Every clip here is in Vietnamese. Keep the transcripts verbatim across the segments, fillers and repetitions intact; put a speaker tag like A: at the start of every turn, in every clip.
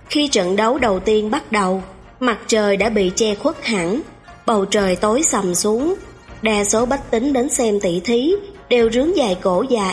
A: Khi trận đấu đầu tiên bắt đầu, mặt trời đã bị che khuất hẳn, bầu trời tối sầm xuống. Đa số bách tính đến xem tỷ thí đều rướn dài cổ dài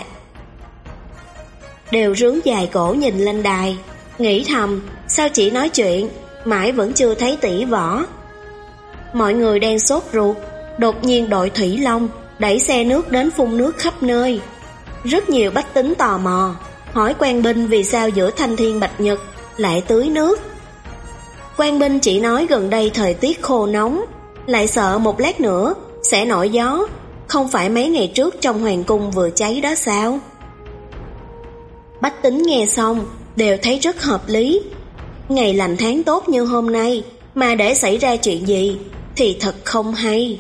A: Đều rướn dài cổ nhìn lên đài, nghĩ thầm sao chỉ nói chuyện, mãi vẫn chưa thấy tỷ võ. Mọi người đang sốt ruột, đột nhiên đội thủy long đẩy xe nước đến phun nước khắp nơi. Rất nhiều bách tính tò mò hỏi quan binh vì sao giữa thanh thiên bạch nhật lại tưới nước. Quan binh chỉ nói gần đây thời tiết khô nóng, lại sợ một lát nữa sẽ nổi gió, không phải mấy ngày trước trong hoàng cung vừa cháy đó sao? Bách tính nghe xong đều thấy rất hợp lý. Ngày lành tháng tốt như hôm nay mà để xảy ra chuyện gì thì thật không hay.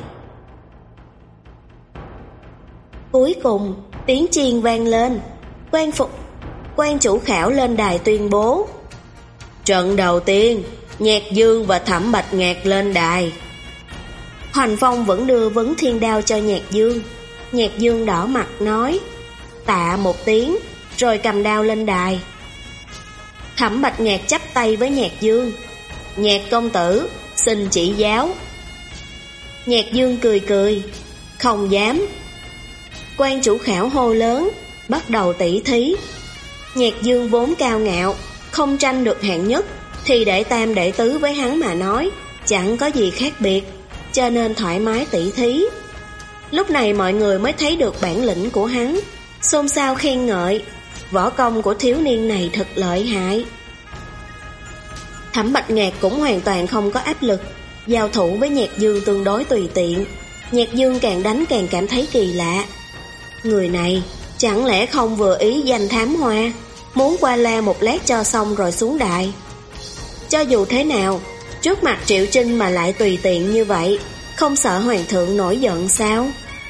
A: Cuối cùng tiếng chiên vang lên, quan phục quan chủ khảo lên đài tuyên bố: trận đầu tiên, Nhạc Dương và Thẩm Bạch Ngạc lên đài. Hoành Phong vẫn đưa vấn thiên đao cho Nhạc Dương. Nhạc Dương đỏ mặt nói tạ một tiếng, rồi cầm đao lên đài. Thẩm Bạch Ngạc chắp tay với Nhạc Dương: Nhạc công tử, xin chỉ giáo. Nhạc Dương cười cười: không dám. Quan chủ khảo hô lớn, bắt đầu tỉ thí. Nhạc Dương vốn cao ngạo, không tranh được hạng nhất, thì đệ tam đệ tứ với hắn mà nói chẳng có gì khác biệt, cho nên thoải mái tỉ thí. Lúc này mọi người mới thấy được bản lĩnh của hắn, xôn xao khen ngợi võ công của thiếu niên này thật lợi hại. Thẩm Bạch Ngạc cũng hoàn toàn không có áp lực, giao thủ với Nhạc Dương tương đối tùy tiện. Nhạc Dương càng đánh càng cảm thấy kỳ lạ. Người này chẳng lẽ không vừa ý danh thám hoa, muốn qua la một lát cho xong rồi xuống đài? Cho dù thế nào, trước mặt Triệu Trinh mà lại tùy tiện như vậy, không sợ hoàng thượng nổi giận sao?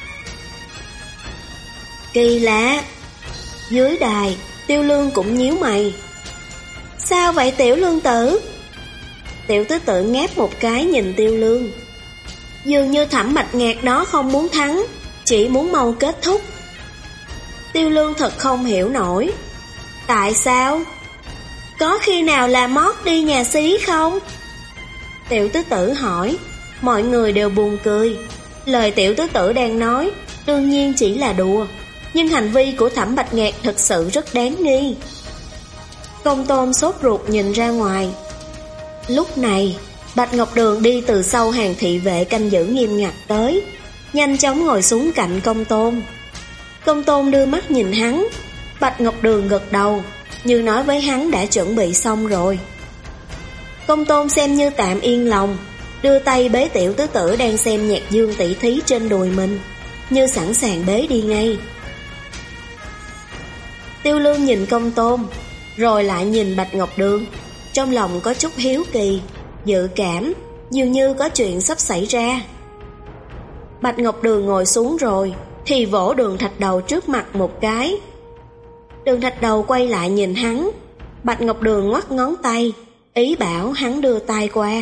A: Kỳ lạ. Dưới đài, Tiêu Lương cũng nhíu mày. Sao vậy Tiểu Lương tử? Tiểu tứ tự ngáp một cái nhìn Tiêu Lương. Dường như Thẩm Bạch Ngạc đó không muốn thắng, chỉ muốn mau kết thúc. Tiêu Lương thật không hiểu nổi. Tại sao? Có khi nào là mót đi nhà xí không? Tiểu tứ tử hỏi. Mọi người đều buồn cười. Lời tiểu tứ tử đang nói đương nhiên chỉ là đùa, nhưng hành vi của Thẩm Bạch Ngạc thật sự rất đáng nghi. Công Tôn sốt ruột nhìn ra ngoài. Lúc này Bạch Ngọc Đường đi từ sau hàng thị vệ canh giữ nghiêm ngặt tới, nhanh chóng ngồi xuống cạnh Công Tôn. Công Tôn đưa mắt nhìn hắn. Bạch Ngọc Đường gật đầu, như nói với hắn đã chuẩn bị xong rồi. Công Tôn xem như tạm yên lòng, đưa tay bế tiểu tứ tử đang xem Nhạc Dương tỷ thí trên đùi mình, như sẵn sàng bế đi ngay. Tiêu Lương nhìn Công Tôn, rồi lại nhìn Bạch Ngọc Đường, trong lòng có chút hiếu kỳ, dự cảm, dường như có chuyện sắp xảy ra. Bạch Ngọc Đường ngồi xuống rồi thì vỗ Đường Thạch Đầu trước mặt một cái. Đường Thạch Đầu quay lại nhìn hắn. Bạch Ngọc Đường ngoắc ngón tay, ý bảo hắn đưa tay qua.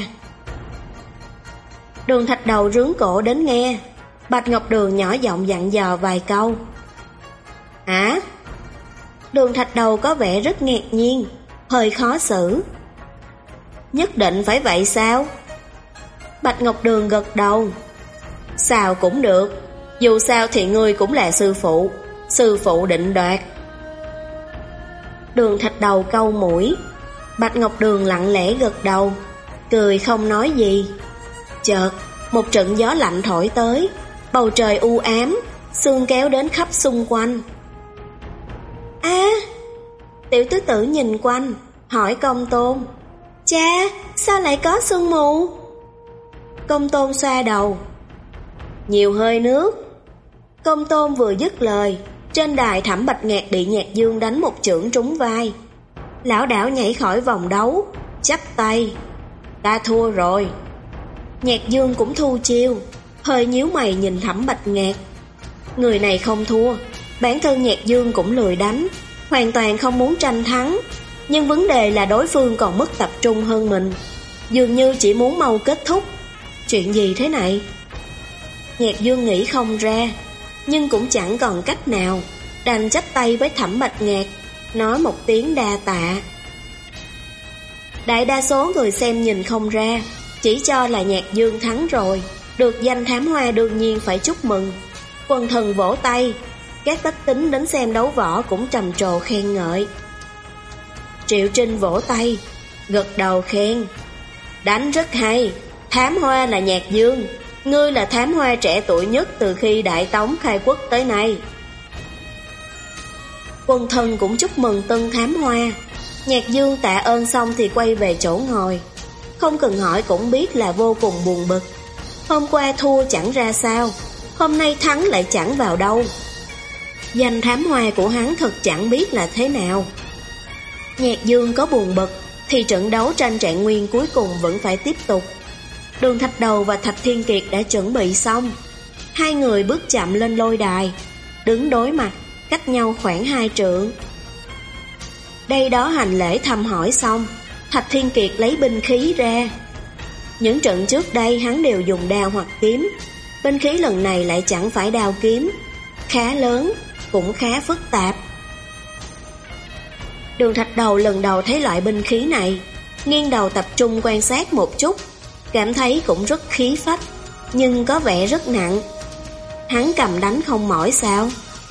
A: Đường Thạch Đầu rướn cổ đến nghe. Bạch Ngọc Đường nhỏ giọng dặn dò vài câu. Hả? Đường Thạch Đầu có vẻ rất ngạc nhiên, hơi khó xử. Nhất định phải vậy sao? Bạch Ngọc Đường gật đầu. Sao cũng được, dù sao thì ngươi cũng là sư phụ, sư phụ định đoạt. Đường Thạch Đầu cau mũi. Bạch Ngọc Đường lặng lẽ gật đầu, cười không nói gì. Chợt một trận gió lạnh thổi tới, bầu trời u ám, sương kéo đến khắp xung quanh. A, à, tiểu tứ tử nhìn quanh, hỏi Công Tôn. Cha, sao lại có sương mù? Công Tôn xoa đầu. Nhiều hơi nước. Công Tôn vừa dứt lời, trên đài Thẩm Bạch Ngạc bị Nhạc Dương đánh một chưởng trúng vai. Lão đảo nhảy khỏi vòng đấu, chắp tay. Ta thua rồi. Nhạc Dương cũng thu chiêu, hơi nhíu mày nhìn Thẩm Bạch Ngạc. Người này không thua, bản thân Nhạc Dương cũng lười đánh, hoàn toàn không muốn tranh thắng. Nhưng vấn đề là đối phương còn mất tập trung hơn mình, dường như chỉ muốn mau kết thúc. Chuyện gì thế này? Nhạc Dương nghĩ không ra, nhưng cũng chẳng còn cách nào, đành chắp tay với Thẩm Bạch Ngạc, nói một tiếng đa tạ. Đại đa số người xem nhìn không ra, chỉ cho là Nhạc Dương thắng rồi, được danh thám hoa đương nhiên phải chúc mừng. Quần thần vỗ tay, các bách tính đến xem đấu võ cũng trầm trồ khen ngợi. Triệu Trinh vỗ tay, gật đầu khen. Đánh rất hay, thám hoa là Nhạc Dương, ngươi là thám hoa trẻ tuổi nhất từ khi Đại Tống khai quốc tới nay. Quần thần cũng chúc mừng tân thám hoa. Nhạc Dương tạ ơn xong thì quay về chỗ ngồi. Không cần hỏi cũng biết là vô cùng buồn bực. Hôm qua thua chẳng ra sao, hôm nay thắng lại chẳng vào đâu. Danh thám hoa của hắn thật chẳng biết là thế nào. Nhạc Dương có buồn bực thì trận đấu tranh trạng nguyên cuối cùng vẫn phải tiếp tục. Đường Thạch Đầu và Thạch Thiên Kiệt đã chuẩn bị xong. Hai người bước chậm lên lôi đài, đứng đối mặt, cách nhau khoảng hai trượng. Đây đó hành lễ thăm hỏi xong, Thạch Thiên Kiệt lấy binh khí ra. Những trận trước đây hắn đều dùng đao hoặc kiếm, binh khí lần này lại chẳng phải đao kiếm, khá lớn, cũng khá phức tạp. Đường Thạch Đầu lần đầu thấy loại binh khí này, nghiêng đầu tập trung quan sát một chút, cảm thấy cũng rất khí phách, nhưng có vẻ rất nặng. Hắn cầm đánh không mỏi sao?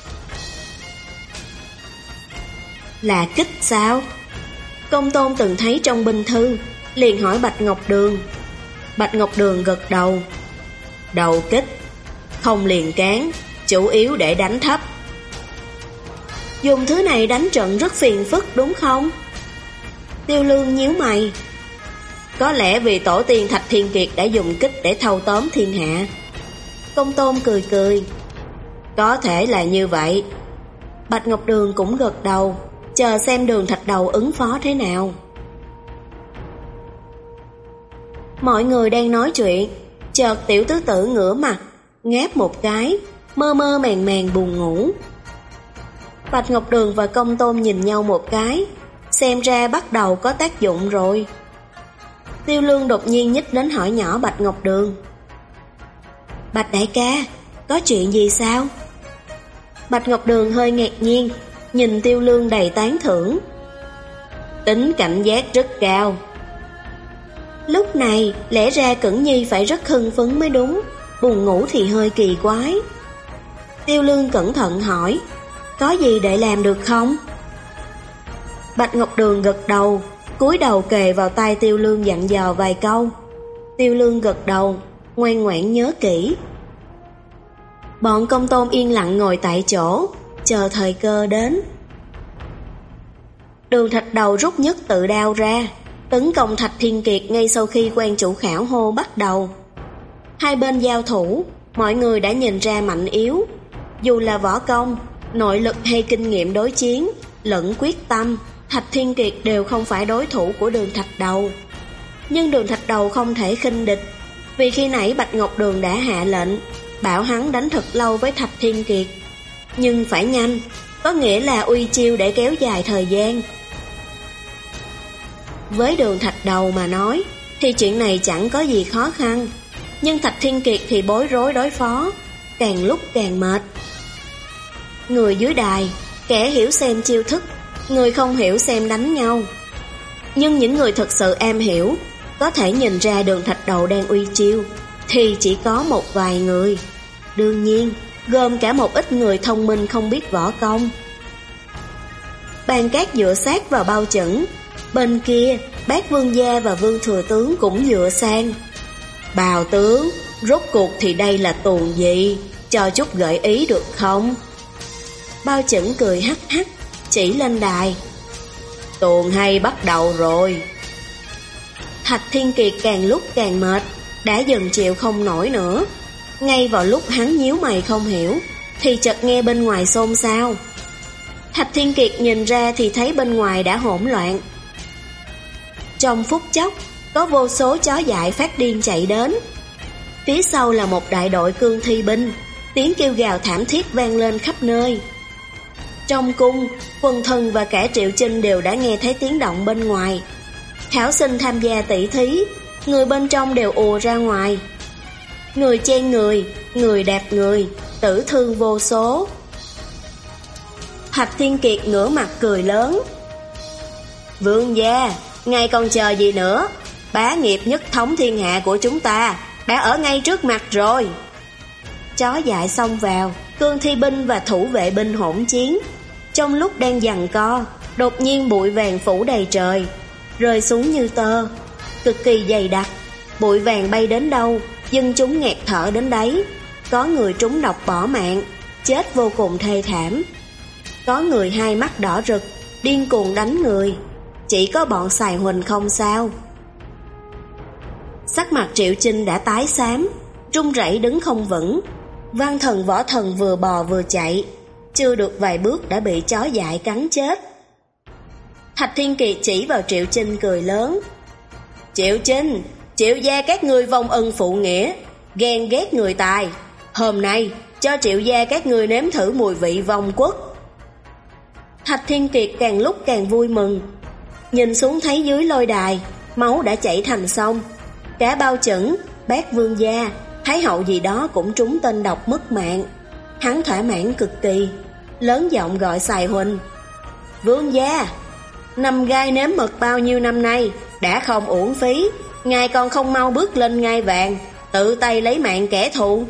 A: Là kích sao? Công Tôn từng thấy trong binh thư, liền hỏi Bạch Ngọc Đường. Bạch Ngọc Đường gật đầu. Đầu kích, không liền cán, chủ yếu để đánh thấp. Dùng thứ này đánh trận rất phiền phức đúng không? Tiêu Lương nhíu mày. Có lẽ vì tổ tiên Thạch Thiên Kiệt đã dùng kích để thâu tóm thiên hạ. Công Tôn cười cười. Có thể là như vậy. Bạch Ngọc Đường cũng gật đầu, chờ xem Đường Thạch Đầu ứng phó thế nào. Mọi người đang nói chuyện, chợt Tiểu Tứ Tử ngửa mặt, ngáp một cái, mơ mơ màng màng buồn ngủ. Bạch Ngọc Đường và Công Tôn nhìn nhau một cái, xem ra bắt đầu có tác dụng rồi. Tiêu Lương đột nhiên nhích đến hỏi nhỏ Bạch Ngọc Đường. Bạch đại ca, có chuyện gì sao? Bạch Ngọc Đường hơi ngạc nhiên, nhìn Tiêu Lương đầy tán thưởng. Tính cảnh giác rất cao. Lúc này lẽ ra Cẩn Nhi phải rất hưng phấn mới đúng, buồn ngủ thì hơi kỳ quái. Tiêu Lương cẩn thận hỏi, có gì để làm được không? Bạch Ngọc Đường gật đầu, cúi đầu kề vào tai Tiêu Lương dặn dò vài câu. Tiêu Lương gật đầu, ngoan ngoãn nhớ kỹ. Bọn Công Tôn yên lặng ngồi tại chỗ, chờ thời cơ đến. Đường Thạch Đầu rút nhất tự đao ra, tấn công Thạch Thiên Kiệt ngay sau khi quan chủ khảo hô bắt đầu. Hai bên giao thủ, mọi người đã nhìn ra mạnh yếu. Dù là võ công, nội lực hay kinh nghiệm đối chiến, lẫn quyết tâm, Thạch Thiên Kiệt đều không phải đối thủ của Đường Thạch Đầu. Nhưng Đường Thạch Đầu không thể khinh địch, vì khi nãy Bạch Ngọc Đường đã hạ lệnh bảo hắn đánh thật lâu với Thạch Thiên Kiệt. Nhưng phải nhanh, có nghĩa là uy chiêu để kéo dài thời gian. Với Đường Thạch Đầu mà nói thì chuyện này chẳng có gì khó khăn, nhưng Thạch Thiên Kiệt thì bối rối đối phó, càng lúc càng mệt. Người dưới đài, kẻ hiểu xem chiêu thức, người không hiểu xem đánh nhau. Nhưng những người thực sự am hiểu, có thể nhìn ra Đường Thạch Đầu đang uy chiêu, thì chỉ có một vài người. Đương nhiên, gồm cả một ít người thông minh không biết võ công. Bàn cát dựa sát vào bao chẩn, bên kia Bác Vương Gia và Vương Thừa Tướng cũng dựa sang. Bào tướng, rốt cuộc thì đây là tuồng gì? Cho chút gợi ý được không? Bao chẩn cười hắc hắc, chỉ lên đài. Tuồng hay bắt đầu rồi. Thạch Thiên Kiệt càng lúc càng mệt, đã dần chịu không nổi nữa. Ngay vào lúc hắn nhíu mày không hiểu, thì chợt nghe bên ngoài xôn xao. Thạch Thiên Kiệt nhìn ra thì thấy bên ngoài đã hỗn loạn. Trong phút chốc, có vô số chó dại phát điên chạy đến. Phía sau là một đại đội cương thi binh, tiếng kêu gào thảm thiết vang lên khắp nơi. Trong cung, quần thần và cả Triệu Chinh đều đã nghe thấy tiếng động bên ngoài. Khảo sinh tham gia tỷ thí, người bên trong đều ùa ra ngoài. Người chen người, người đạp người, tử thương vô số. Thạch Thiên Kiệt ngửa mặt cười lớn. Vương gia, ngài còn chờ gì nữa? Bá nghiệp nhất thống thiên hạ của chúng ta đã ở ngay trước mặt rồi. Chó dại xông vào, cương thi binh và thủ vệ binh hỗn chiến. Trong lúc đang giằng co, đột nhiên bụi vàng phủ đầy trời, rơi xuống như tơ, cực kỳ dày đặc. Bụi vàng bay đến đâu, dân chúng nghẹt thở đến đấy. Có người trúng độc bỏ mạng, chết vô cùng thê thảm. Có người hai mắt đỏ rực, điên cuồng đánh người. Chỉ có bọn Sài Huỳnh không sao. Sắc mặt Triệu Chinh đã tái xám, run rẩy đứng không vững. Văn Thần Võ Thần vừa bò vừa chạy, chưa được vài bước đã bị chó dại cắn chết. Thạch Thiên Kiệt chỉ vào Triệu Chinh cười lớn. Triệu Chinh, Triệu gia các ngươi vong ân phụ nghĩa, ghen ghét người tài. Hôm nay cho Triệu gia các ngươi nếm thử mùi vị vong quốc. Thạch Thiên Kiệt càng lúc càng vui mừng. Nhìn xuống thấy dưới lôi đài, máu đã chảy thành sông. Cả Bao Chẩn, Bác Vương gia, Thái hậu gì đó cũng trúng tên độc mất mạng. Hắn thỏa mãn cực kỳ, lớn giọng gọi Sài Huỳnh. Vương gia, nằm gai nếm mật bao nhiêu năm nay đã không uổng phí. Ngài còn không mau bước lên ngai vàng, tự tay lấy mạng kẻ thù.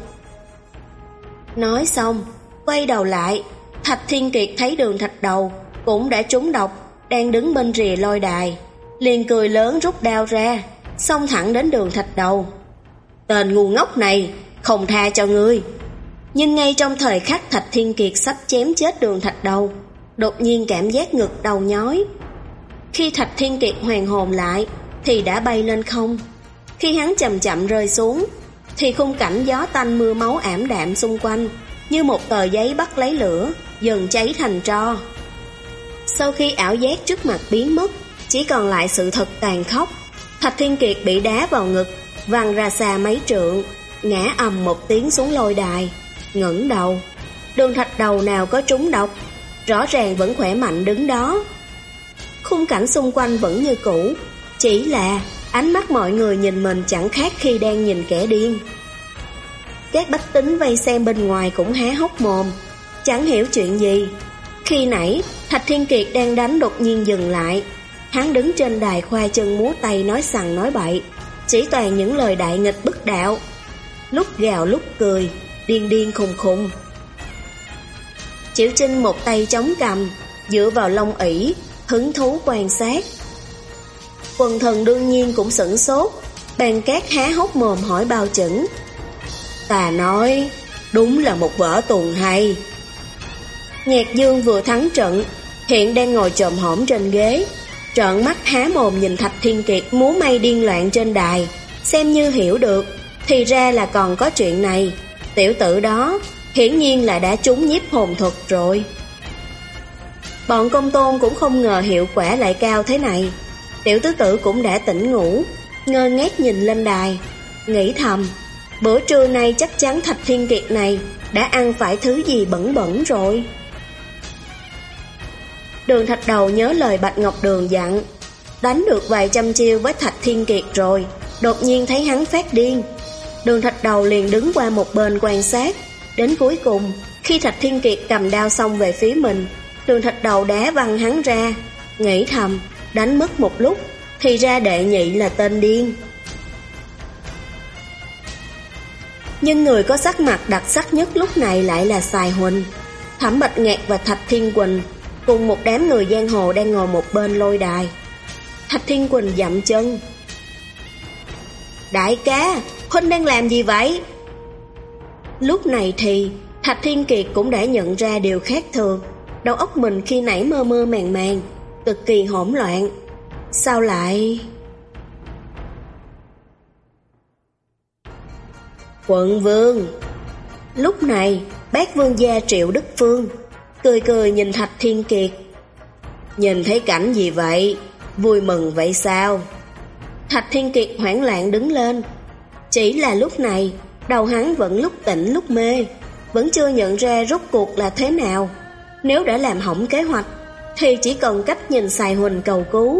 A: Nói xong, quay đầu lại, Thạch Thiên Kiệt thấy Đường Thạch Đầu cũng đã trúng độc, đang đứng bên rìa lôi đài, liền cười lớn rút đao ra, xông thẳng đến Đường Thạch Đầu. Tên ngu ngốc này, không tha cho ngươi. Nhưng ngay trong thời khắc Thạch Thiên Kiệt sắp chém chết Đường Thạch Đầu, đột nhiên cảm giác ngực đầu nhói. Khi Thạch Thiên Kiệt hoàn hồn lại thì đã bay lên không. Khi hắn chậm chậm rơi xuống thì khung cảnh gió tanh mưa máu ảm đạm xung quanh như một tờ giấy bắt lấy lửa, dần cháy thành tro. Sau khi ảo giác trước mặt biến mất, chỉ còn lại sự thật tàn khốc. Thạch Thiên Kiệt bị đá vào ngực, văng ra xa mấy trượng, ngã ầm một tiếng xuống lôi đài. Ngẩng đầu, Đường Thạch Đầu nào có trúng độc, rõ ràng vẫn khỏe mạnh đứng đó. Khung cảnh xung quanh vẫn như cũ, chỉ là ánh mắt mọi người nhìn mình chẳng khác khi đang nhìn kẻ điên. Các bách tính vây xem bên ngoài cũng há hốc mồm, chẳng hiểu chuyện gì. Khi nãy Thạch Thiên Kiệt đang đánh đột nhiên dừng lại. Hắn đứng trên đài khoa chân múa tay nói sằng nói bậy, chỉ toàn những lời đại nghịch bất đạo, lúc gào lúc cười, điên điên khùng khùng. Triệu Chinh một tay chống cằm, dựa vào lông ỷ, hứng thú quan sát. Quần thần đương nhiên cũng sửng sốt. Bàn Cát há hốc mồm hỏi Bao Chẩn. Ta nói, đúng là một vở tuồng hay. Nhạc Dương vừa thắng trận, hiện đang ngồi chồm hổm trên ghế, trợn mắt há mồm nhìn Thạch Thiên Kiệt múa may điên loạn trên đài, xem như hiểu được, thì ra là còn có chuyện này. Tiểu tử đó hiển nhiên là đã trúng nhiếp hồn thuật rồi. Bọn Công Tôn cũng không ngờ hiệu quả lại cao thế này. Tiểu tứ tử cũng đã tỉnh ngủ, ngơ ngác nhìn lên đài, nghĩ thầm, bữa trưa nay chắc chắn Thạch Thiên Kiệt này đã ăn phải thứ gì bẩn bẩn rồi. Đường Thạch Đầu nhớ lời Bạch Ngọc Đường dặn, đánh được vài trăm chiêu với Thạch Thiên Kiệt rồi, đột nhiên thấy hắn phát điên. Đường Thạch Đầu liền đứng qua một bên quan sát. Đến cuối cùng, khi Thạch Thiên Kiệt cầm đao xông về phía mình, Đường Thạch Đầu đá văng hắn ra, nghĩ thầm, đánh mất một lúc, thì ra đệ nhị là tên điên. Nhưng người có sắc mặt đặc sắc nhất lúc này lại là Sài Huỳnh, Thẩm Bạch Ngạc và Thạch Thiên Quỳnh, cùng một đám người giang hồ đang ngồi một bên lôi đài. Thạch Thiên Quỳnh dậm chân. Đại ca, huynh đang làm gì vậy? Lúc này thì Thạch Thiên Kiệt cũng đã nhận ra điều khác thường. Đầu óc mình khi nãy mơ mơ màng màng, cực kỳ hỗn loạn. Sao lại... Quận vương. Lúc này Bác Vương gia Triệu Đức Phương cười cười nhìn Thạch Thiên Kiệt. Nhìn thấy cảnh gì vậy? Vui mừng vậy sao? Thạch Thiên Kiệt hoảng loạn đứng lên. Chỉ là lúc này đầu hắn vẫn lúc tỉnh lúc mê, vẫn chưa nhận ra rốt cuộc là thế nào. Nếu đã làm hỏng kế hoạch thì chỉ cần cách nhìn Sài Huỳnh cầu cứu.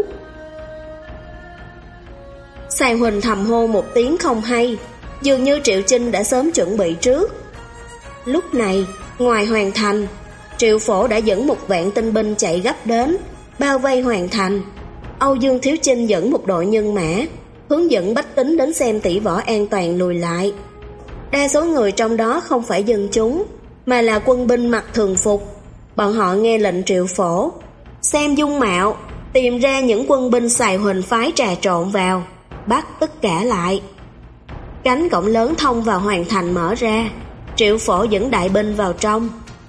A: Sài Huỳnh thầm hô một tiếng không hay, dường như Triệu Chinh đã sớm chuẩn bị trước. Lúc này ngoài Hoàng Thành, Triệu Phổ đã dẫn một vạn tinh binh chạy gấp đến, bao vây Hoàng Thành. Âu Dương Thiếu Chinh dẫn một đội nhân mã, hướng dẫn bách tính đến xem tỷ võ an toàn lùi lại. Đa số người trong đó không phải dân chúng, mà là quân binh mặc thường phục. Bọn họ nghe lệnh Triệu Phổ, xem dung mạo, tìm ra những quân binh xài huỳnh phái trà trộn vào, bắt tất cả lại. Cánh cổng lớn thông vào hoàng thành mở ra, Triệu Phổ dẫn đại binh vào trong.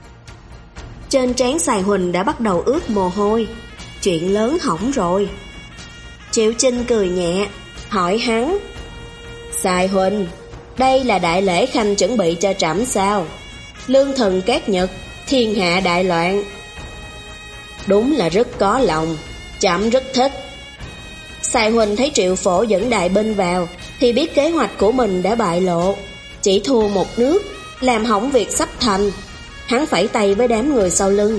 A: Trên trán xài huỳnh đã bắt đầu ướt mồ hôi, chuyện lớn hỏng rồi. Triệu Chinh cười nhẹ, hỏi hắn: Xài huỳnh, đây là đại lễ khanh chuẩn bị cho trẫm sao? Lương thần cát nhật, thiên hạ đại loạn. Đúng là rất có lòng, trẫm rất thích. Xài huỳnh thấy Triệu Phổ dẫn đại binh vào thì biết kế hoạch của mình đã bại lộ, chỉ thua một nước, làm hỏng việc sắp thành. Hắn phẩy tay với đám người sau lưng: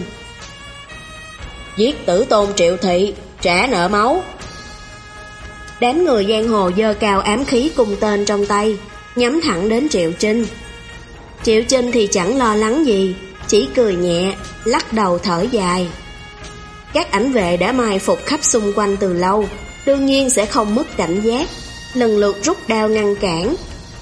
A: Giết tử tôn Triệu Thị, trả nợ máu. Đám người giang hồ giơ cao ám khí cùng tên trong tay, nhắm thẳng đến Triệu Chinh. Triệu Chinh thì chẳng lo lắng gì, chỉ cười nhẹ, lắc đầu thở dài. Các ảnh vệ đã mai phục khắp xung quanh từ lâu, đương nhiên sẽ không mất cảnh giác, lần lượt rút đao ngăn cản.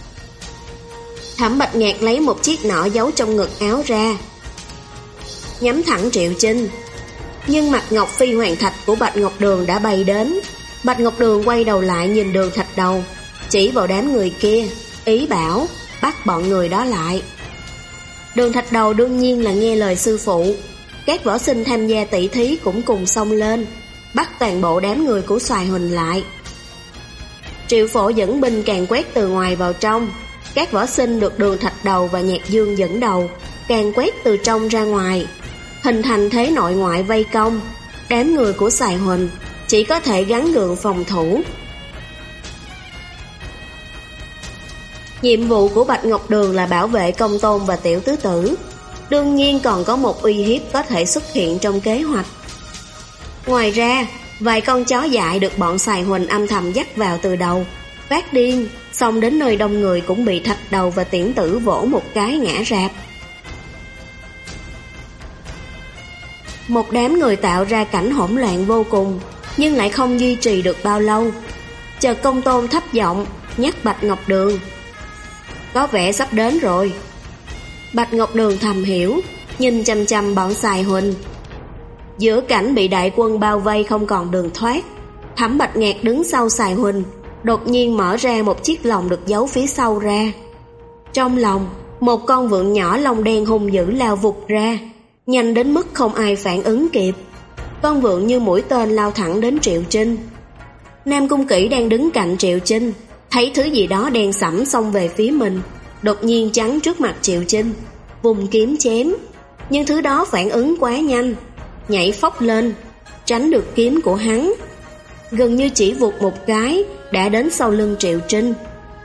A: Thẩm Bạch Ngạc lấy một chiếc nỏ giấu trong ngực áo ra, nhắm thẳng Triệu Chinh. Nhưng mặt ngọc phi hoàng thạch của Bạch Ngọc Đường đã bay đến. Bạch Ngọc Đường quay đầu lại nhìn Đường Thạch Đầu, chỉ vào đám người kia, ý bảo bắt bọn người đó lại. Đường Thạch Đầu đương nhiên là nghe lời sư phụ. Các võ sinh tham gia tỷ thí cũng cùng xông lên, bắt toàn bộ đám người của Xoài Huỳnh lại. Triệu Phổ dẫn binh càng quét từ ngoài vào trong. Các võ sinh được Đường Thạch Đầu và Nhạc Dương dẫn đầu càng quét từ trong ra ngoài, hình thành thế nội ngoại vây công. Đám người của Xoài Huỳnh chỉ có thể gắng gượng phòng thủ. Nhiệm vụ của Bạch Ngọc Đường là bảo vệ Công Tôn và Tiểu Tứ Tử. Đương nhiên còn có một uy hiếp có thể xuất hiện trong kế hoạch. Ngoài ra, vài con chó dại được bọn Xoài Huỳnh âm thầm dắt vào từ đầu, phát điên, xong đến nơi đông người cũng bị Thạch Đầu và Tiễn Tử vỗ một cái ngã rạp. Một đám người tạo ra cảnh hỗn loạn vô cùng, nhưng lại không duy trì được bao lâu. Chợt Công Tôn thấp giọng nhắc Bạch Ngọc Đường: Có vẻ sắp đến rồi. Bạch Ngọc Đường thầm hiểu, nhìn chằm chằm bọn Xoài Huỳnh. Giữa cảnh bị đại quân bao vây không còn đường thoát, Thẩm Bạch Ngạc đứng sau Xoài Huỳnh, đột nhiên mở ra một chiếc lồng được giấu phía sau ra. Trong lồng, một con vượn nhỏ lông đen hung dữ lao vụt ra, nhanh đến mức không ai phản ứng kịp. Con vượn như mũi tên lao thẳng đến Triệu Chinh. Nam Cung Kỷ đang đứng cạnh Triệu Chinh, thấy thứ gì đó đen sẫm xông về phía mình, đột nhiên chắn trước mặt Triệu Chinh, vùng kiếm chém. Nhưng thứ đó phản ứng quá nhanh, nhảy phóc lên, tránh được kiếm của hắn. Gần như chỉ vụt một cái đã đến sau lưng Triệu Chinh.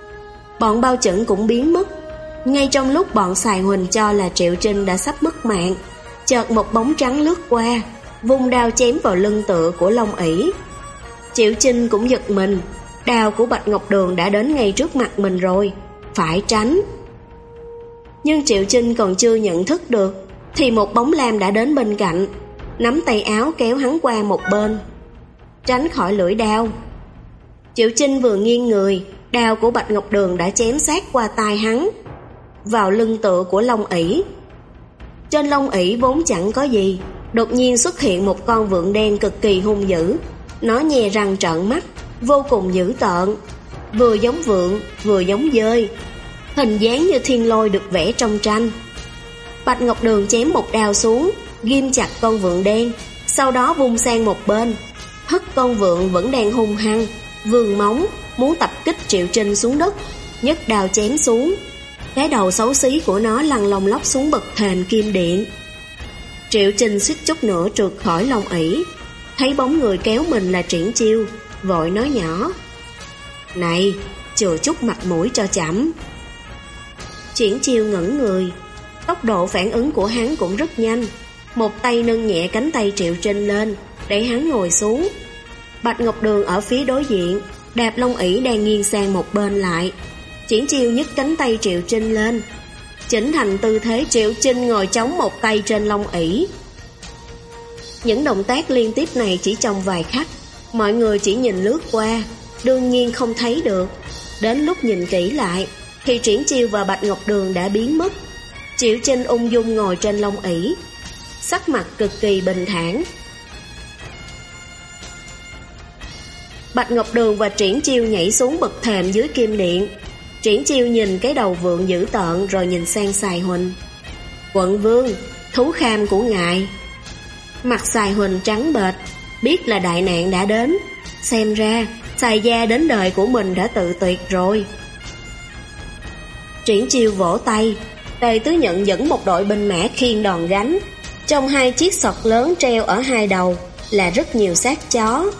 A: Bọn bao chẩn cũng biến mất. Ngay trong lúc bọn Xoài Huỳnh cho là Triệu Chinh đã sắp mất mạng, chợt một bóng trắng lướt qua, vung đao chém vào lưng tựa của Long ỷ. Triệu Chinh cũng giật mình, đao của Bạch Ngọc Đường đã đến ngay trước mặt mình rồi, phải tránh. Nhưng Triệu Chinh còn chưa nhận thức được thì một bóng lam đã đến bên cạnh, nắm tay áo kéo hắn qua một bên, tránh khỏi lưỡi đao. Triệu Chinh vừa nghiêng người, đao của Bạch Ngọc Đường đã chém sát qua tai hắn, vào lưng tựa của Long ỷ. Trên Long ỷ vốn chẳng có gì, đột nhiên xuất hiện một con vượn đen cực kỳ hung dữ. Nó nhè răng trợn mắt, vô cùng dữ tợn, vừa giống vượn vừa giống dơi, hình dáng như thiên lôi được vẽ trong tranh. Bạch Ngọc Đường chém một đao xuống, ghim chặt con vượn đen, sau đó vung sang một bên, hất con vượn vẫn đang hung hăng, vươn móng muốn tập kích Triệu Chinh xuống đất, nhấc đao chém xuống. Cái đầu xấu xí của nó lăn lông lóc xuống bậc thềm kim điện. Triệu Chinh suýt chút nữa trượt khỏi Long ỷ, thấy bóng người kéo mình là Triển Chiêu, vội nói nhỏ: Này, chừa chút mặt mũi cho chậm. Triển Chiêu ngẩn người, tốc độ phản ứng của hắn cũng rất nhanh, một tay nâng nhẹ cánh tay Triệu Chinh lên, để hắn ngồi xuống. Bạch Ngọc Đường ở phía đối diện, đạp Long ỷ đang nghiêng sang một bên lại. Triển Chiêu nhấc cánh tay Triệu Chinh lên, chỉnh thành tư thế Triệu Chinh ngồi chống một tay trên Long ỷ. Những động tác liên tiếp này chỉ trong vài khắc Mọi người chỉ nhìn lướt qua, đương nhiên không thấy được. Đến lúc nhìn kỹ lại thì Triển Chiêu và Bạch Ngọc Đường đã biến mất. Triệu Chinh ung dung ngồi trên lông ỷ, sắc mặt cực kỳ bình thản. Bạch Ngọc Đường và Triển Chiêu nhảy xuống bậc thềm dưới kim điện. Triển Chiêu nhìn cái đầu vượn dữ tợn rồi nhìn sang Sài Huỳnh. Quận vương, thú kham của ngài. Mặt Sài Huỳnh trắng bệch, biết là đại nạn đã đến. Xem ra Sài gia đến đời của mình đã tự tuyệt rồi. Triển Chiêu vỗ tay. Tề Tứ Nhận dẫn một đội binh mã khiêng đòn gánh. Trong hai chiếc sọt lớn treo ở hai đầu là rất nhiều xác chó.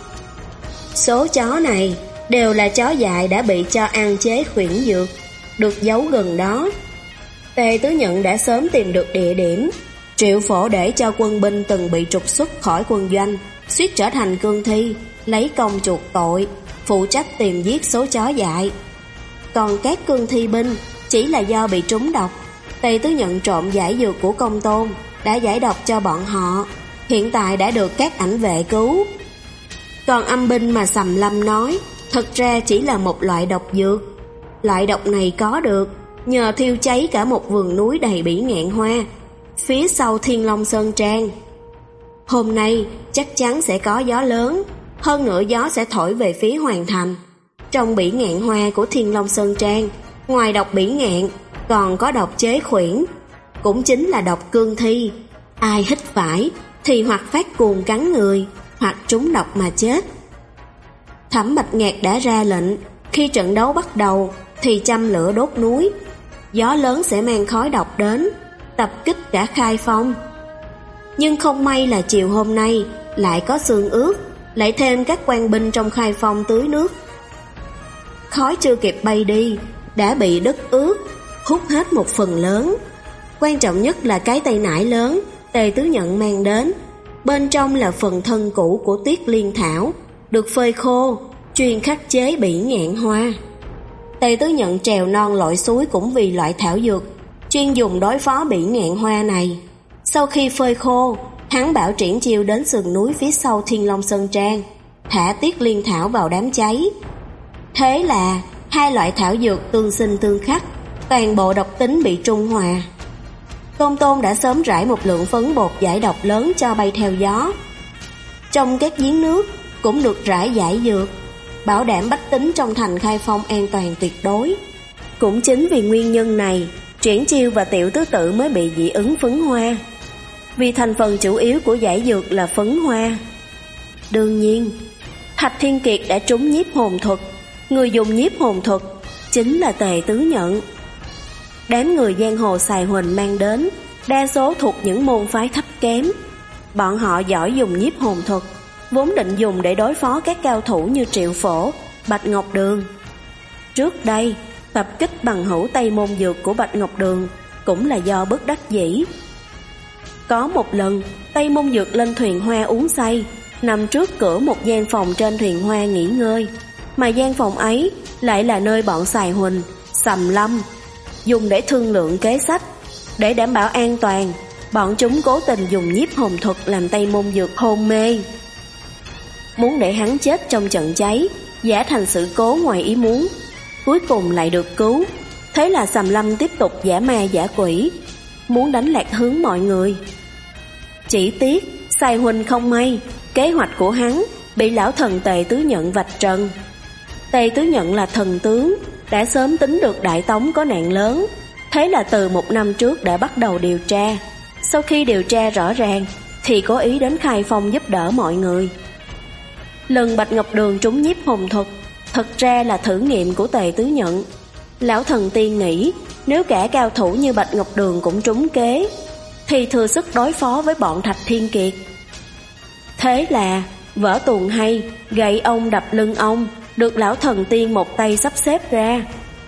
A: Số chó này đều là chó dại đã bị cho ăn chế khuyển dược, được giấu gần đó. Tề Tứ Nhận đã sớm tìm được địa điểm. Triệu Phổ để cho quân binh từng bị trục xuất khỏi quân doanh, suýt trở thành cương thi, lấy công chuộc tội, phụ trách tìm giết số chó dại. Còn các cương thi binh chỉ là do bị trúng độc. Tề Tứ Nhận trộm giải dược của Công Tôn, đã giải độc cho bọn họ, hiện tại đã được các ảnh vệ cứu. Còn âm binh mà Sầm Lâm nói thật ra chỉ là một loại độc dược. Loại độc này có được nhờ thiêu cháy cả một vườn núi đầy bỉ ngạn hoa phía sau Thiên Long Sơn Trang. Hôm nay chắc chắn sẽ có gió lớn, hơn nữa gió sẽ thổi về phía Hoàng Thành. Trong bỉ ngạn hoa của Thiên Long Sơn Trang, ngoài độc bỉ ngạn còn có độc chế khuyển, cũng chính là độc cương thi. Ai hít phải thì hoặc phát cuồng cắn người, hoặc trúng độc mà chết. Thẩm Bạch Ngạc đã ra lệnh, khi trận đấu bắt đầu thì châm lửa đốt núi. Gió lớn sẽ mang khói độc đến, tập kích cả Khai Phong. Nhưng không may là chiều hôm nay lại có sương ướt, lại thêm các quan binh trong Khai Phong tưới nước. Khói chưa kịp bay đi đã bị đất ướt hút hết một phần lớn. Quan trọng nhất là cái tay nải lớn Tề Tứ Nhận mang đến, bên trong là phần thân cũ của Tiết Liên Thảo, được phơi khô, chuyên khắc chế bỉ ngạn hoa. Tề Tứ Nhận trèo non lội suối cũng vì loại thảo dược chuyên dùng đối phó bỉ ngạn hoa này. Sau khi phơi khô, hắn bảo Triển Chiêu đến sườn núi phía sau Thiên Long Sơn Trang, thả Tiết Liên Thảo vào đám cháy. Thế là hai loại thảo dược tương sinh tương khắc, toàn bộ độc tính bị trung hòa. Công Tôn đã sớm rải một lượng phấn bột giải độc lớn cho bay theo gió. Trong các giếng nước cũng được rải giải dược, bảo đảm bách tính trong thành Khai Phong an toàn tuyệt đối. Cũng chính vì nguyên nhân này, Triển Chiêu và Tiểu Tứ Tự mới bị dị ứng phấn hoa, vì thành phần chủ yếu của giải dược là phấn hoa. Đương nhiên, Thạch Thiên Kiệt đã trúng nhiếp hồn thuật, người dùng nhiếp hồn thuật chính là Tề Tứ Nhận. Đám người giang hồ Sài Huỳnh mang đến đa số thuộc những môn phái thấp kém. Bọn họ giỏi dùng nhiếp hồn thuật, vốn định dùng để đối phó các cao thủ như Triệu Phổ, Bạch Ngọc Đường. Trước đây, tập kích bằng hữu Tây Môn Dược của Bạch Ngọc Đường cũng là do bất đắc dĩ. Có một lần, Tây Môn Dược lên thuyền hoa uống say, nằm trước cửa một gian phòng trên thuyền hoa nghỉ ngơi, mà gian phòng ấy lại là nơi bọn Sài Huỳnh, Sầm Lâm dùng để thương lượng kế sách. Để đảm bảo an toàn, bọn chúng cố tình dùng nhiếp hồn thuật làm Tây Môn Dược hôn mê, muốn để hắn chết trong trận cháy, giả thành sự cố ngoài ý muốn, cuối cùng lại được cứu. Thế là Sầm Lâm tiếp tục giả ma giả quỷ, muốn đánh lạc hướng mọi người. Chỉ tiếc Sài Huỳnh không may, kế hoạch của hắn bị lão thần Tề Tứ Nhận vạch trần. Tề Tứ Nhận là thần tướng, đã sớm tính được Đại Tống có nạn lớn, thế là từ một năm trước đã bắt đầu điều tra. Sau khi điều tra rõ ràng thì có ý đến Khai Phong giúp đỡ mọi người. Lần Bạch Ngọc Đường trúng nhiếp hồn thuật thật ra là thử nghiệm của Tề Tứ Nhận. Lão thần tiên nghĩ nếu cả cao thủ như Bạch Ngọc Đường cũng trúng kế thì thừa sức đối phó với bọn Thạch Thiên Kiệt. Thế là vở tuồng hay, gậy ông đập lưng ông được lão thần tiên một tay sắp xếp ra.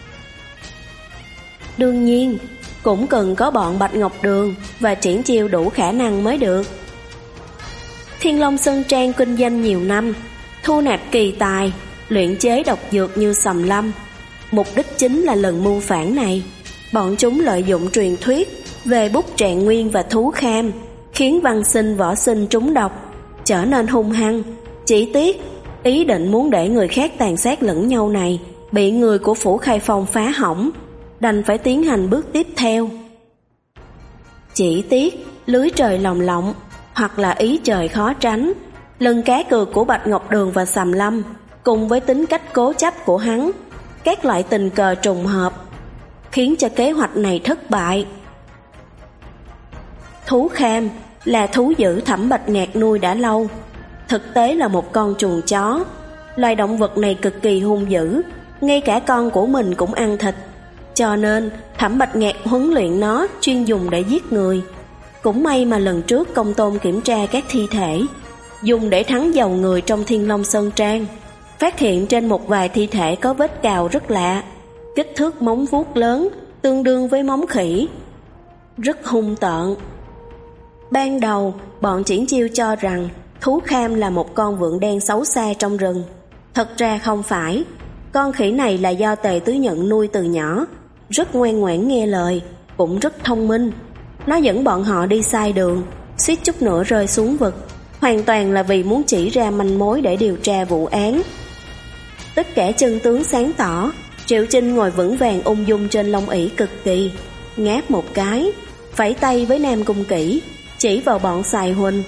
A: Đương nhiên cũng cần có bọn Bạch Ngọc Đường và Triển Chiêu đủ khả năng mới được. Thiên Long Sơn Trang kinh doanh nhiều năm, thu nạp kỳ tài, luyện chế độc dược như Sầm Lâm. Mục đích chính là lần mưu phản này. Bọn chúng lợi dụng truyền thuyết về bút Trạng Nguyên và thú kham, khiến văn sinh võ sinh trúng độc, trở nên hung hăng. Chỉ tiếc Ý định muốn để người khác tàn sát lẫn nhau này bị người của Phủ Khai Phong phá hỏng, đành phải tiến hành bước tiếp theo. Chỉ tiếc lưới trời lồng lộng, hoặc là ý trời khó tránh, lần cá cược của Bạch Ngọc Đường và Sầm Lâm cùng với tính cách cố chấp của hắn, các loại tình cờ trùng hợp khiến cho kế hoạch này thất bại. Thú kham là thú dữ Thẩm Bạch Ngạc nuôi đã lâu, thực tế là một con chuồn chó. Loài động vật này cực kỳ hung dữ, ngay cả con của mình cũng ăn thịt, cho nên Thẩm Bạch Ngạc huấn luyện nó chuyên dùng để giết người. Cũng may mà lần trước Công Tôn kiểm tra các thi thể dùng để thắng dầu người trong Thiên Long Sơn Trang, phát hiện trên một vài thi thể có vết cào rất lạ, kích thước móng vuốt lớn tương đương với móng khỉ, rất hung tợn. Ban đầu bọn Triển Chiêu cho rằng thú kham là một con vượn đen xấu xa trong rừng. Thật ra không phải, con khỉ này là do Tề Tứ Nhận nuôi từ nhỏ, rất ngoan ngoãn nghe lời, cũng rất thông minh. Nó dẫn bọn họ đi sai đường, suýt chút nữa rơi xuống vực, hoàn toàn là vì muốn chỉ ra manh mối để điều tra vụ án. Tất cả chân tướng sáng tỏ, Triệu Chinh ngồi vững vàng ung dung trên lông ỷ cực kỳ, ngáp một cái, phẩy tay với Nam Cung Kỷ, chỉ vào bọn Sài Huynh.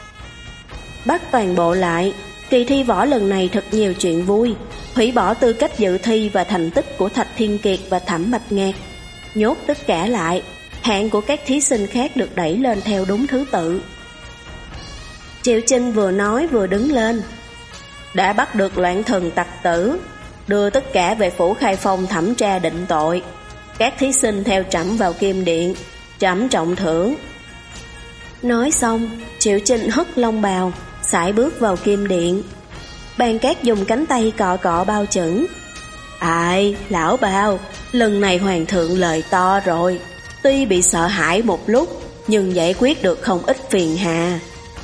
A: Bắt toàn bộ lại, kỳ thi võ lần này thật nhiều chuyện vui, hủy bỏ tư cách dự thi và thành tích của Thạch Thiên Kiệt và Thẩm Bạch Ngạc, nhốt tất cả lại, hạng của các thí sinh khác được đẩy lên theo đúng thứ tự. Triệu Chinh vừa nói vừa đứng lên. Đã bắt được loạn thần tặc tử, đưa tất cả về Phủ Khai Phong thẩm tra định tội. Các thí sinh theo trẫm vào Kim Điện, trẫm trọng thưởng. Nói xong, Triệu Chinh hất long bào, sải bước vào Kim Điện. Ban Cát dùng cánh tay cọ cọ bao chững. Ai, lão bao, lần này hoàng thượng lời to rồi. Tuy bị sợ hãi một lúc, nhưng giải quyết được không ít phiền hà.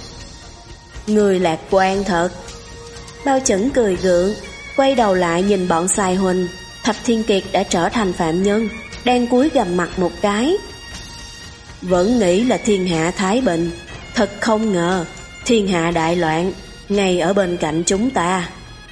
A: Người lạc quan thật. Bao chững cười gượng, quay đầu lại nhìn bọn Sài Huỳnh. Thạch Thiên Kiệt đã trở thành phạm nhân, đang cúi gằm mặt một cái. Vẫn nghĩ là thiên hạ thái bình, thật không ngờ thiên hạ đại loạn ngay ở bên cạnh chúng ta.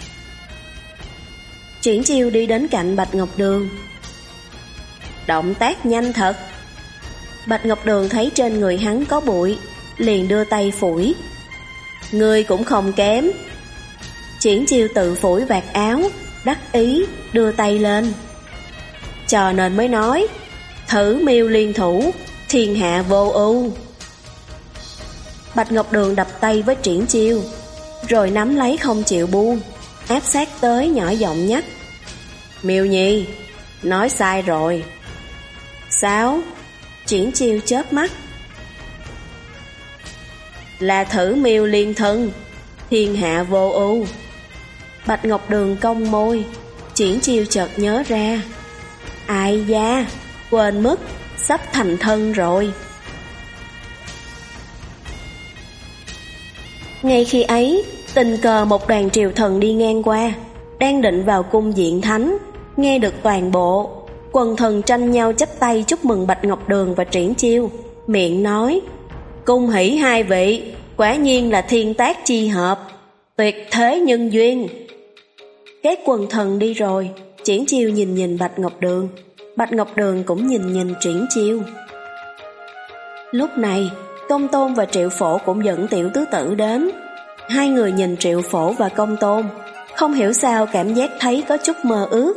A: Triển Chiêu đi đến cạnh Bạch Ngọc Đường. Động tác nhanh thật. Bạch Ngọc Đường thấy trên người hắn có bụi, liền đưa tay phủi. Ngươi cũng không kém. Triển Chiêu tự phủi vạt áo, đắc ý đưa tay lên. Cho nên mới nói, thử miêu liên thủ, thiên hạ vô ưu. Bạch Ngọc Đường đập tay với Triển Chiêu, rồi nắm lấy không chịu buông, áp sát tới nhỏ giọng nhắc. Miêu Nhi, nói sai rồi. Sao? Triển Chiêu chớp mắt. Là thử miêu liên thân, thiên hạ vô ưu. Bạch Ngọc Đường cong môi. Triển Chiêu chợt nhớ ra. Ai da, quên mất, sắp thành thân rồi. Ngay khi ấy, tình cờ một đoàn triều thần đi ngang qua, đang định vào cung Diện Thánh, nghe được toàn bộ. Quần thần tranh nhau chắp tay chúc mừng Bạch Ngọc Đường và Triển Chiêu, miệng nói: Cung hỷ hai vị, quả nhiên là thiên tác chi hợp, tuyệt thế nhân duyên. Các quần thần đi rồi, Triển Chiêu nhìn nhìn Bạch Ngọc Đường, Bạch Ngọc Đường cũng nhìn nhìn Triển Chiêu. Lúc này, Công Tôn và Triệu Phổ cũng dẫn tiểu tứ tử đến. Hai người nhìn Triệu Phổ và Công Tôn, không hiểu sao cảm giác thấy có chút mơ ước.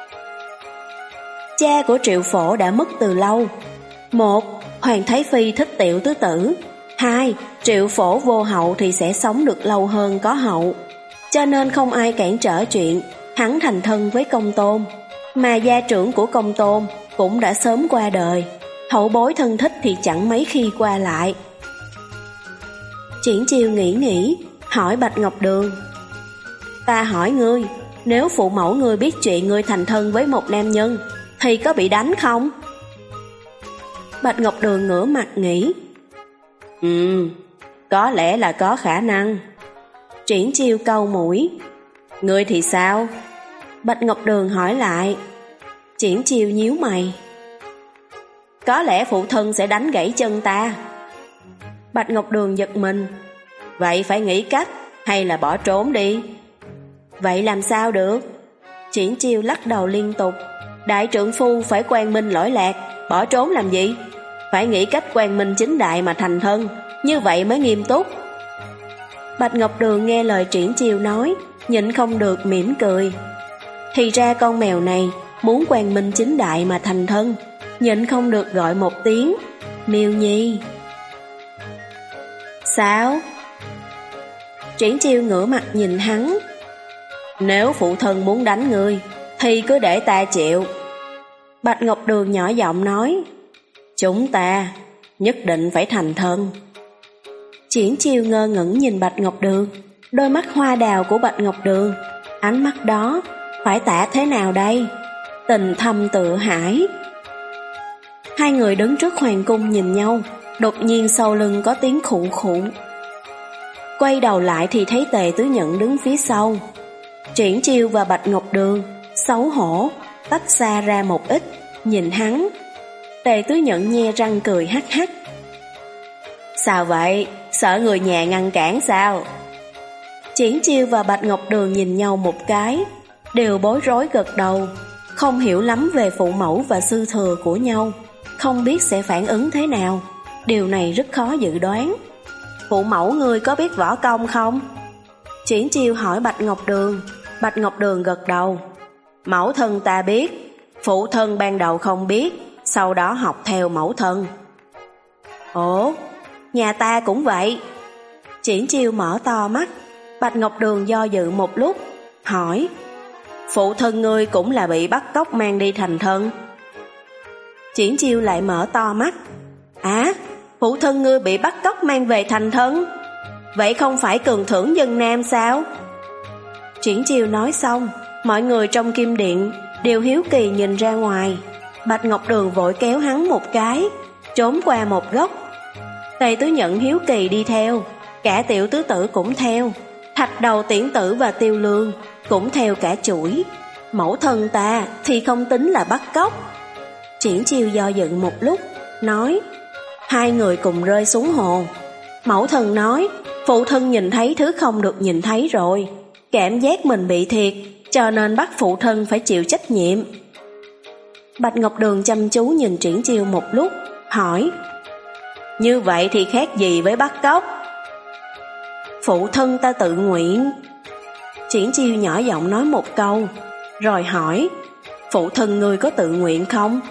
A: Cha của Triệu Phổ đã mất từ lâu. Một, Hoàng Thái Phi thích tiểu tứ tử. Hai, Triệu Phổ vô hậu thì sẽ sống được lâu hơn có hậu, cho nên không ai cản trở chuyện hắn thành thân với Công Tôn. Mà gia trưởng của Công Tôn cũng đã sớm qua đời, hậu bối thân thích thì chẳng mấy khi qua lại. Triển Chiêu nghĩ nghĩ, hỏi Bạch Ngọc Đường: Ta hỏi ngươi, nếu phụ mẫu ngươi biết chuyện ngươi thành thân với một nam nhân thì có bị đánh không? Bạch Ngọc Đường ngửa mặt nghĩ. Ừ, có lẽ là có khả năng. Triển Chiêu cau mũi. Ngươi thì sao? Bạch Ngọc Đường hỏi lại. Triển Chiêu nhíu mày. Có lẽ phụ thân sẽ đánh gãy chân ta. Bạch Ngọc Đường giật mình. Vậy phải nghĩ cách, hay là bỏ trốn đi? Vậy làm sao được? Triển Chiêu lắc đầu liên tục. Đại trượng phu phải quang minh lỗi lạc, bỏ trốn làm gì? Phải nghĩ cách quang minh chính đại mà thành thân, như vậy mới nghiêm túc. Bạch Ngọc Đường nghe lời Triển Chiêu nói, nhịn không được mỉm cười. Thì ra con mèo này muốn quang minh chính đại mà thành thân, nhịn không được gọi một tiếng Miêu Nhi. Sao? Triển Chiêu ngửa mặt nhìn hắn. Nếu phụ thân muốn đánh ngươi thì cứ để ta chịu. Bạch Ngọc Đường nhỏ giọng nói, chúng ta nhất định phải thành thân. Triển Chiêu ngơ ngẩn nhìn Bạch Ngọc Đường, đôi mắt hoa đào của Bạch Ngọc Đường, ánh mắt đó phải tả thế nào đây? Tình thâm tự hải. Hai người đứng trước hoàng cung nhìn nhau, đột nhiên sau lưng có tiếng khụ khụ. Quay đầu lại thì thấy Tề Tứ Nhận đứng phía sau. Triển Chiêu và Bạch Ngọc Đường xấu hổ tách xa ra một ít, nhìn hắn. Tề Tứ Nhận nhe răng cười hắc hắc. Sao vậy? Sợ người nhà ngăn cản sao? Triển Chiêu và Bạch Ngọc Đường nhìn nhau một cái, đều bối rối gật đầu, không hiểu lắm về phụ mẫu và sư thừa của nhau, không biết sẽ phản ứng thế nào. Điều này rất khó dự đoán. Phụ mẫu ngươi có biết võ công không? Triển Chiêu hỏi Bạch Ngọc Đường. Bạch Ngọc Đường gật đầu. Mẫu thân ta biết, phụ thân ban đầu không biết, sau đó học theo mẫu thân. Ồ, nhà ta cũng vậy. Triển Chiêu mở to mắt. Bạch Ngọc Đường do dự một lúc, hỏi, phụ thân ngươi cũng là bị bắt cóc mang đi thành thân? Triển Chiêu lại mở to mắt. À, phụ thân ngươi bị bắt cóc mang về thành thân? Vậy không phải cường thưởng dân nam sao? Triển Chiêu nói xong, mọi người trong kim điện đều hiếu kỳ nhìn ra ngoài. Bạch Ngọc Đường vội kéo hắn một cái, trốn qua một góc. Tề Tứ Nhận hiếu kỳ đi theo, cả Tiểu Tứ Tử cũng theo, Thạch Đầu Tiễn Tử và Tiêu Lương cũng theo cả chuỗi. Mẫu thân ta thì không tính là bắt cóc. Triển Chiêu do dự một lúc, nói, hai người cùng rơi xuống hồ. Mẫu thân nói, phụ thân nhìn thấy thứ không được nhìn thấy rồi, cảm giác mình bị thiệt, cho nên bắt phụ thân phải chịu trách nhiệm. Bạch Ngọc Đường chăm chú nhìn Triển Chiêu một lúc, hỏi, như vậy thì khác gì với bắt cóc? Phụ thân ta tự nguyện. Triển Chiêu nhỏ giọng nói một câu, rồi hỏi, phụ thân ngươi có tự nguyện không?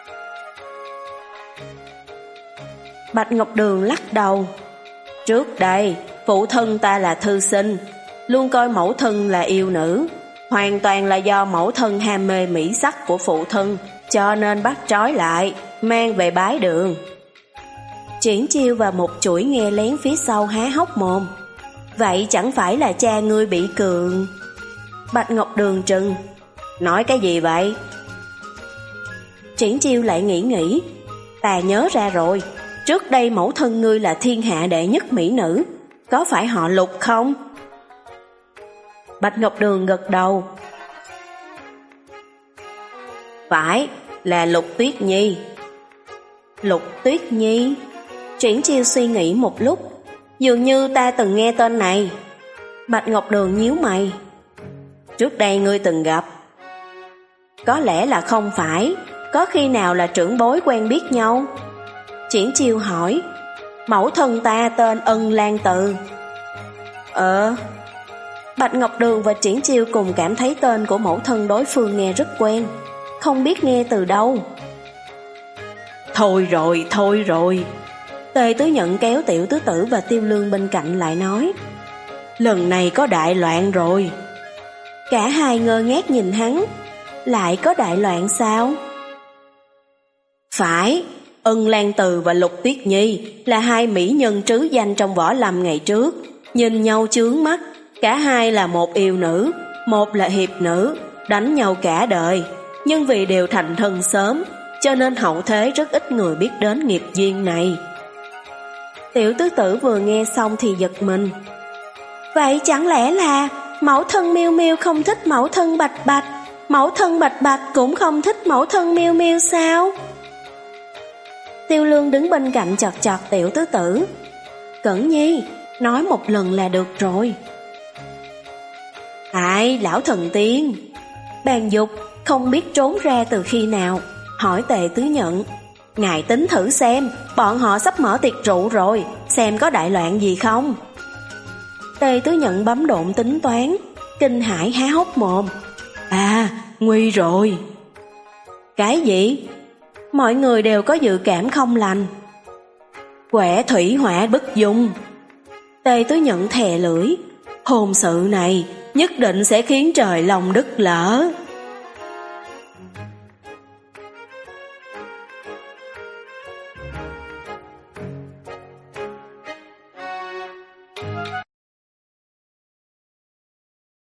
A: Bạch Ngọc Đường lắc đầu. Trước đây, phụ thân ta là thư sinh, luôn coi mẫu thân là yêu nữ, hoàn toàn là do mẫu thân ham mê mỹ sắc của phụ thân, cho nên bắt trói lại, mang về bái đường. Triển Chiêu và một chuỗi nghe lén phía sau há hốc mồm. Vậy chẳng phải là cha ngươi bị cường? Bạch Ngọc Đường trừng, nói cái gì vậy? Triển Chiêu lại nghĩ nghĩ, ta nhớ ra rồi, trước đây mẫu thân ngươi là thiên hạ đệ nhất mỹ nữ, có phải họ Lục không? Bạch Ngọc Đường gật đầu. Phải, là Lục Tuyết Nhi. Lục Tuyết Nhi? Triển Chiêu suy nghĩ một lúc, dường như ta từng nghe tên này. Bạch Ngọc Đường nhíu mày. Trước đây ngươi từng gặp? Có lẽ là không phải, có khi nào là trưởng bối quen biết nhau? Triển Chiêu hỏi. Mẫu thân ta tên Ân Lan Từ. Ờ. Bạch Ngọc Đường và Triển Chiêu cùng cảm thấy tên của mẫu thân đối phương nghe rất quen, không biết nghe từ đâu. Thôi rồi, thôi rồi. Tề Tứ Nhận kéo Tiểu Tứ Tử và Tiêu Lương bên cạnh lại nói, lần này có đại loạn rồi. Cả hai ngơ ngác nhìn hắn. Lại có đại loạn sao? Phải, Ân Lan Từ và Lục Tuyết Nhi là hai mỹ nhân trứ danh trong võ lâm ngày trước, nhìn nhau chướng mắt. Cả hai là một yêu nữ, một là hiệp nữ, đánh nhau cả đời, nhưng vì đều thành thân sớm, cho nên hậu thế rất ít người biết đến nghiệp duyên này. Tiểu Tứ Tử vừa nghe xong thì giật mình. Vậy chẳng lẽ là mẫu thân Miêu Miêu không thích mẫu thân Bạch Bạch, mẫu thân Bạch Bạch cũng không thích mẫu thân Miêu Miêu sao? Tiêu Lương đứng bên cạnh chọt chọt Tiểu Tứ Tử. Cẩn Nhi, nói một lần là được rồi. Tại lão thần tiên. Bàn Dục không biết trốn ra từ khi nào, hỏi Tề Tứ Nhận. Ngài tính thử xem, bọn họ sắp mở tiệc rượu rồi, xem có đại loạn gì không. Tề Tứ Nhận bấm độn tính toán, kinh hãi há hốc mồm. À, nguy rồi. Cái gì? Mọi người đều có dự cảm không lành. Quẻ thủy hỏa bất dung. Tề Tứ Nhận thè lưỡi. Hôn sự này nhất định sẽ khiến trời lòng đất lở.